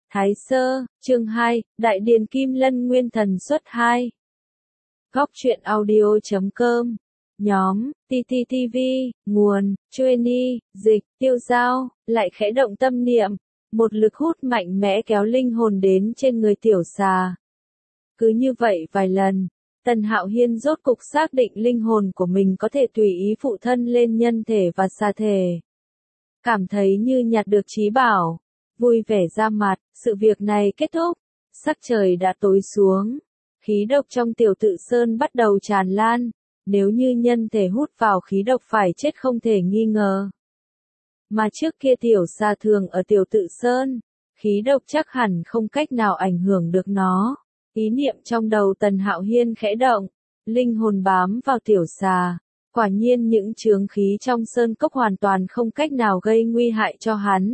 Thái Sơ, chương 2, Đại Điền Kim Lân Nguyên Thần xuất 2. Góc truyện audio.com. Nhóm, TTTV, nguồn, Chueni, dịch, tiêu giao, lại khẽ động tâm niệm. Một lực hút mạnh mẽ kéo linh hồn đến trên người tiểu xà. Cứ như vậy vài lần, Tần Hạo Hiên rốt cục xác định linh hồn của mình có thể tùy ý phụ thân lên nhân thể và xà thể. Cảm thấy như nhặt được trí bảo. Vui vẻ ra mặt, sự việc này kết thúc, sắc trời đã tối xuống, khí độc trong tiểu tự sơn bắt đầu tràn lan, nếu như nhân thể hút vào khí độc phải chết không thể nghi ngờ. Mà trước kia tiểu xà thường ở tiểu tự sơn, khí độc chắc hẳn không cách nào ảnh hưởng được nó. Ý niệm trong đầu Tần Hạo Hiên khẽ động, linh hồn bám vào tiểu xà, quả nhiên những chướng khí trong sơn cốc hoàn toàn không cách nào gây nguy hại cho hắn.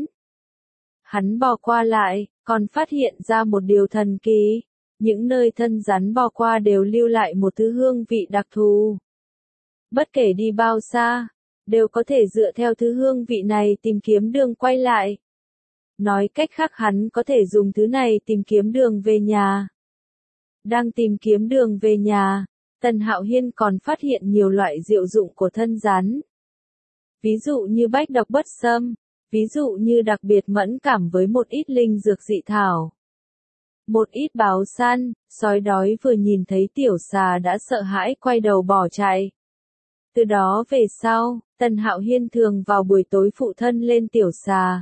Hắn bò qua lại, còn phát hiện ra một điều thần kỳ. Những nơi thân rắn bò qua đều lưu lại một thứ hương vị đặc thù. Bất kể đi bao xa, đều có thể dựa theo thứ hương vị này tìm kiếm đường quay lại. Nói cách khác hắn có thể dùng thứ này tìm kiếm đường về nhà. Đang tìm kiếm đường về nhà, Tần Hạo Hiên còn phát hiện nhiều loại diệu dụng của thân rắn. Ví dụ như bách độc bất xâm. Ví dụ như đặc biệt mẫn cảm với một ít linh dược dị thảo. Một ít báo săn, sói đói vừa nhìn thấy tiểu xà đã sợ hãi quay đầu bỏ chạy. Từ đó về sau, Tần Hạo Hiên thường vào buổi tối phụ thân lên tiểu xà.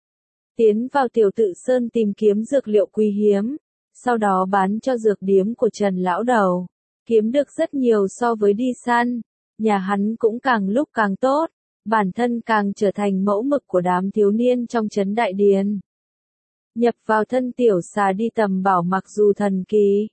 Tiến vào tiểu tự sơn tìm kiếm dược liệu quý hiếm, sau đó bán cho dược điếm của Trần Lão Đầu. Kiếm được rất nhiều so với đi săn, nhà hắn cũng càng lúc càng tốt. Bản thân càng trở thành mẫu mực của đám thiếu niên trong trấn Đại Điền. Nhập vào thân tiểu xà đi tầm bảo mặc dù thần kỳ.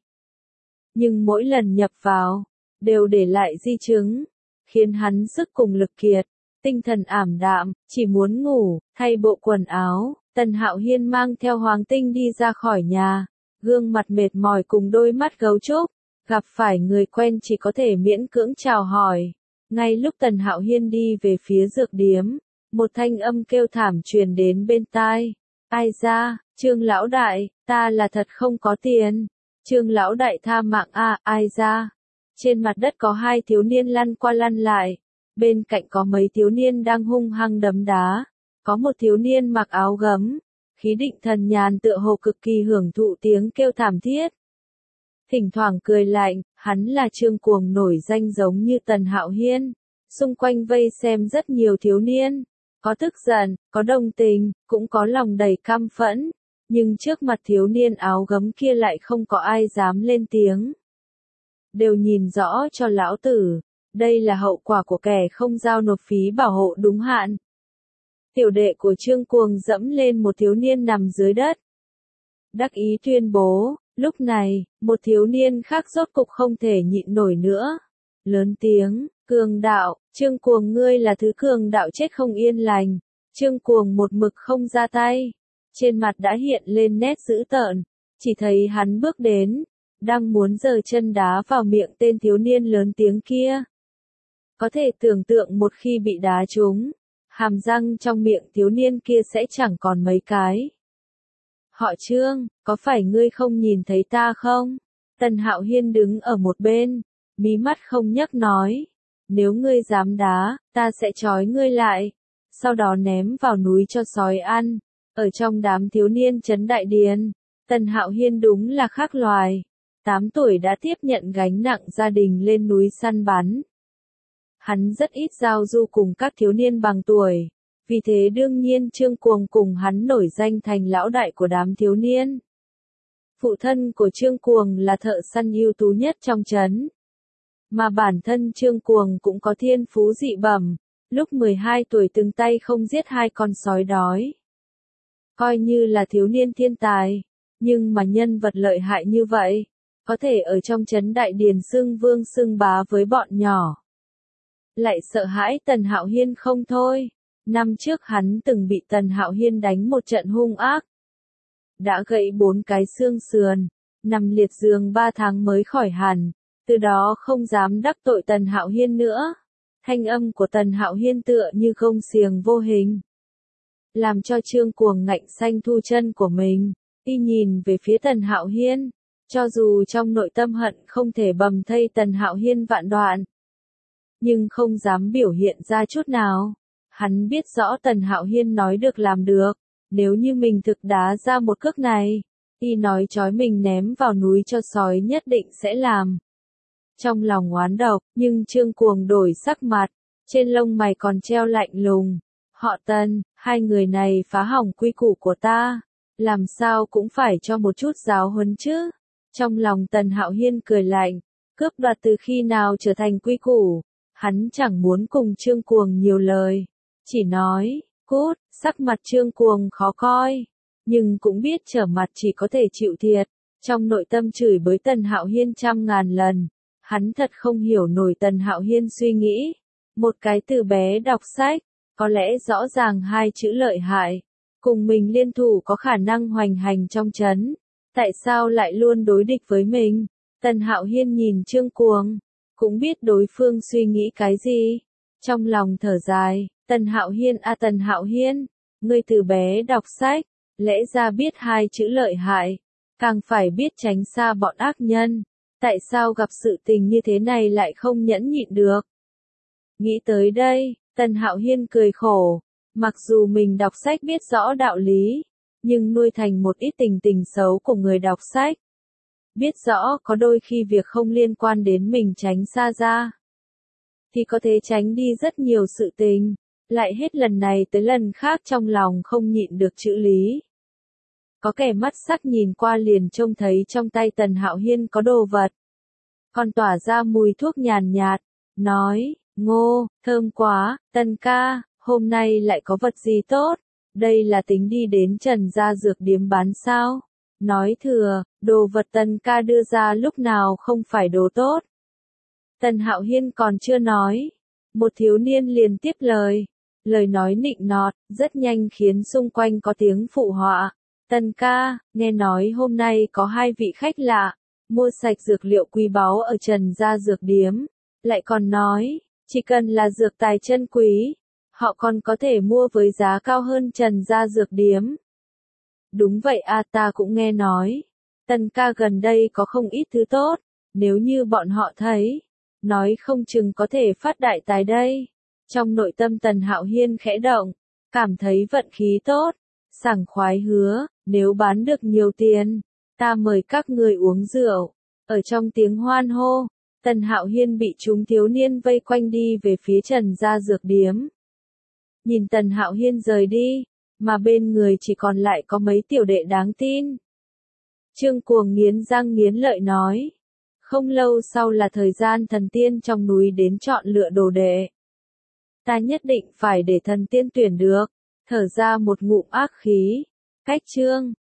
Nhưng mỗi lần nhập vào, đều để lại di chứng, khiến hắn sức cùng lực kiệt, tinh thần ảm đạm, chỉ muốn ngủ, thay bộ quần áo. Tần Hạo Hiên mang theo Hoàng Tinh đi ra khỏi nhà, gương mặt mệt mỏi cùng đôi mắt gấu trúc, gặp phải người quen chỉ có thể miễn cưỡng chào hỏi. Ngay lúc Tần Hạo Hiên đi về phía dược điếm, một thanh âm kêu thảm truyền đến bên tai. Ai ra, Trương Lão Đại, ta là thật không có tiền. Trương Lão Đại tha mạng a, ai ra. Trên mặt đất có hai thiếu niên lăn qua lăn lại. Bên cạnh có mấy thiếu niên đang hung hăng đấm đá. Có một thiếu niên mặc áo gấm. Khí định thần nhàn tựa hồ cực kỳ hưởng thụ tiếng kêu thảm thiết. Thỉnh thoảng cười lạnh, hắn là Trương Cuồng nổi danh giống như Tần Hạo Hiên. Xung quanh vây xem rất nhiều thiếu niên. Có tức giận, có đồng tình, cũng có lòng đầy căm phẫn. Nhưng trước mặt thiếu niên áo gấm kia lại không có ai dám lên tiếng. Đều nhìn rõ cho lão tử. Đây là hậu quả của kẻ không giao nộp phí bảo hộ đúng hạn. Tiểu đệ của Trương Cuồng dẫm lên một thiếu niên nằm dưới đất. Đắc ý tuyên bố. Lúc này, một thiếu niên khác rốt cục không thể nhịn nổi nữa. Lớn tiếng, cường đạo, Trương Cuồng ngươi là thứ cường đạo chết không yên lành. Trương Cuồng một mực không ra tay. Trên mặt đã hiện lên nét dữ tợn. Chỉ thấy hắn bước đến, đang muốn giơ chân đá vào miệng tên thiếu niên lớn tiếng kia. Có thể tưởng tượng một khi bị đá trúng, hàm răng trong miệng thiếu niên kia sẽ chẳng còn mấy cái. Họ Trương, có phải ngươi không nhìn thấy ta không? Tần Hạo Hiên đứng ở một bên, mí mắt không nhấc nói. Nếu ngươi dám đá, ta sẽ trói ngươi lại. Sau đó ném vào núi cho sói ăn. Ở trong đám thiếu niên trấn Đại Điền, Tần Hạo Hiên đúng là khác loài. 8 tuổi đã tiếp nhận gánh nặng gia đình lên núi săn bắn. Hắn rất ít giao du cùng các thiếu niên bằng tuổi. Vì thế đương nhiên Trương Cuồng cùng hắn nổi danh thành lão đại của đám thiếu niên. Phụ thân của Trương Cuồng là thợ săn ưu tú nhất trong trấn. Mà bản thân Trương Cuồng cũng có thiên phú dị bẩm, lúc 12 tuổi từng tay không giết 2 con sói đói. Coi như là thiếu niên thiên tài, nhưng mà nhân vật lợi hại như vậy, có thể ở trong trấn Đại Điền xưng vương xưng bá với bọn nhỏ. Lại sợ hãi Tần Hạo Hiên không thôi. Năm trước hắn từng bị Tần Hạo Hiên đánh một trận hung ác. Đã gãy 4 cái xương sườn, nằm liệt giường 3 tháng mới khỏi hẳn, từ đó không dám đắc tội Tần Hạo Hiên nữa. Thanh âm của Tần Hạo Hiên tựa như gông xiềng vô hình. Làm cho Trương Cuồng ngạnh xanh thu chân của mình, Y nhìn về phía Tần Hạo Hiên, cho dù trong nội tâm hận không thể bầm thây Tần Hạo Hiên vạn đoạn, nhưng không dám biểu hiện ra chút nào. Hắn biết rõ Tần Hạo Hiên nói được làm được, nếu như mình thực đá ra một cước này, Y nói trói mình ném vào núi cho sói nhất định sẽ làm. Trong lòng oán độc, nhưng Trương Cuồng đổi sắc mặt, trên lông mày còn treo lạnh lùng. Họ Tần, hai người này phá hỏng quy củ của ta, làm sao cũng phải cho một chút giáo huấn chứ. Trong lòng Tần Hạo Hiên cười lạnh, cướp đoạt từ khi nào trở thành quy củ, hắn chẳng muốn cùng Trương Cuồng nhiều lời, chỉ nói, cút. Sắc mặt Trương Cuồng khó coi, nhưng cũng biết trở mặt chỉ có thể chịu thiệt, trong nội tâm chửi bới Tần Hạo Hiên trăm ngàn lần. Hắn thật không hiểu nổi Tần Hạo Hiên suy nghĩ, một cái từ bé đọc sách, có lẽ rõ ràng hai chữ lợi hại, cùng mình liên thủ có khả năng hoành hành trong trấn, tại sao lại luôn đối địch với mình? Tần Hạo Hiên nhìn Trương Cuồng, cũng biết đối phương suy nghĩ cái gì, trong lòng thở dài. Tần Hạo Hiên à, Tần Hạo Hiên, ngươi từ bé đọc sách, lẽ ra biết hai chữ lợi hại, càng phải biết tránh xa bọn ác nhân, tại sao gặp sự tình như thế này lại không nhẫn nhịn được? Nghĩ tới đây, Tần Hạo Hiên cười khổ, mặc dù mình đọc sách biết rõ đạo lý, nhưng nuôi thành một ít tình xấu của người đọc sách. Biết rõ có đôi khi việc không liên quan đến mình tránh xa ra, thì có thể tránh đi rất nhiều sự tình, lại hết lần này tới lần khác trong lòng không nhịn được chữ lý. Có kẻ mắt sắc nhìn qua liền trông thấy trong tay Tần Hạo Hiên có đồ vật, còn tỏa ra mùi thuốc nhàn nhạt, nói, Ngô, thơm quá, Tần ca, hôm nay lại có vật gì tốt, đây là tính đi đến Trần gia dược điếm bán sao? Nói thừa, đồ vật Tần ca đưa ra lúc nào không phải đồ tốt. Tần Hạo Hiên còn chưa nói, một thiếu niên liền tiếp lời nói nịnh nọt, rất nhanh khiến xung quanh có tiếng phụ họa. Tần ca, nghe nói hôm nay có hai vị khách lạ, mua sạch dược liệu quý báu ở Trần gia dược điếm, lại còn nói, chỉ cần là dược tài chân quý, họ còn có thể mua với giá cao hơn Trần gia dược điếm. Đúng vậy à, ta cũng nghe nói, Tần ca gần đây có không ít thứ tốt, nếu như bọn họ thấy, nói không chừng có thể phát đại tài đây. Trong nội tâm Tần Hạo Hiên khẽ động, cảm thấy vận khí tốt, sảng khoái hứa, nếu bán được nhiều tiền, ta mời các người uống rượu. Ở trong tiếng hoan hô, Tần Hạo Hiên bị chúng thiếu niên vây quanh đi về phía Trần gia dược điếm. Nhìn Tần Hạo Hiên rời đi, mà bên người chỉ còn lại có mấy tiểu đệ đáng tin. Trương Cuồng nghiến răng nghiến lợi nói, không lâu sau là thời gian thần tiên trong núi đến chọn lựa đồ đệ. Ta nhất định phải để thần tiên tuyển được, thở ra một ngụm ác khí. Cách chương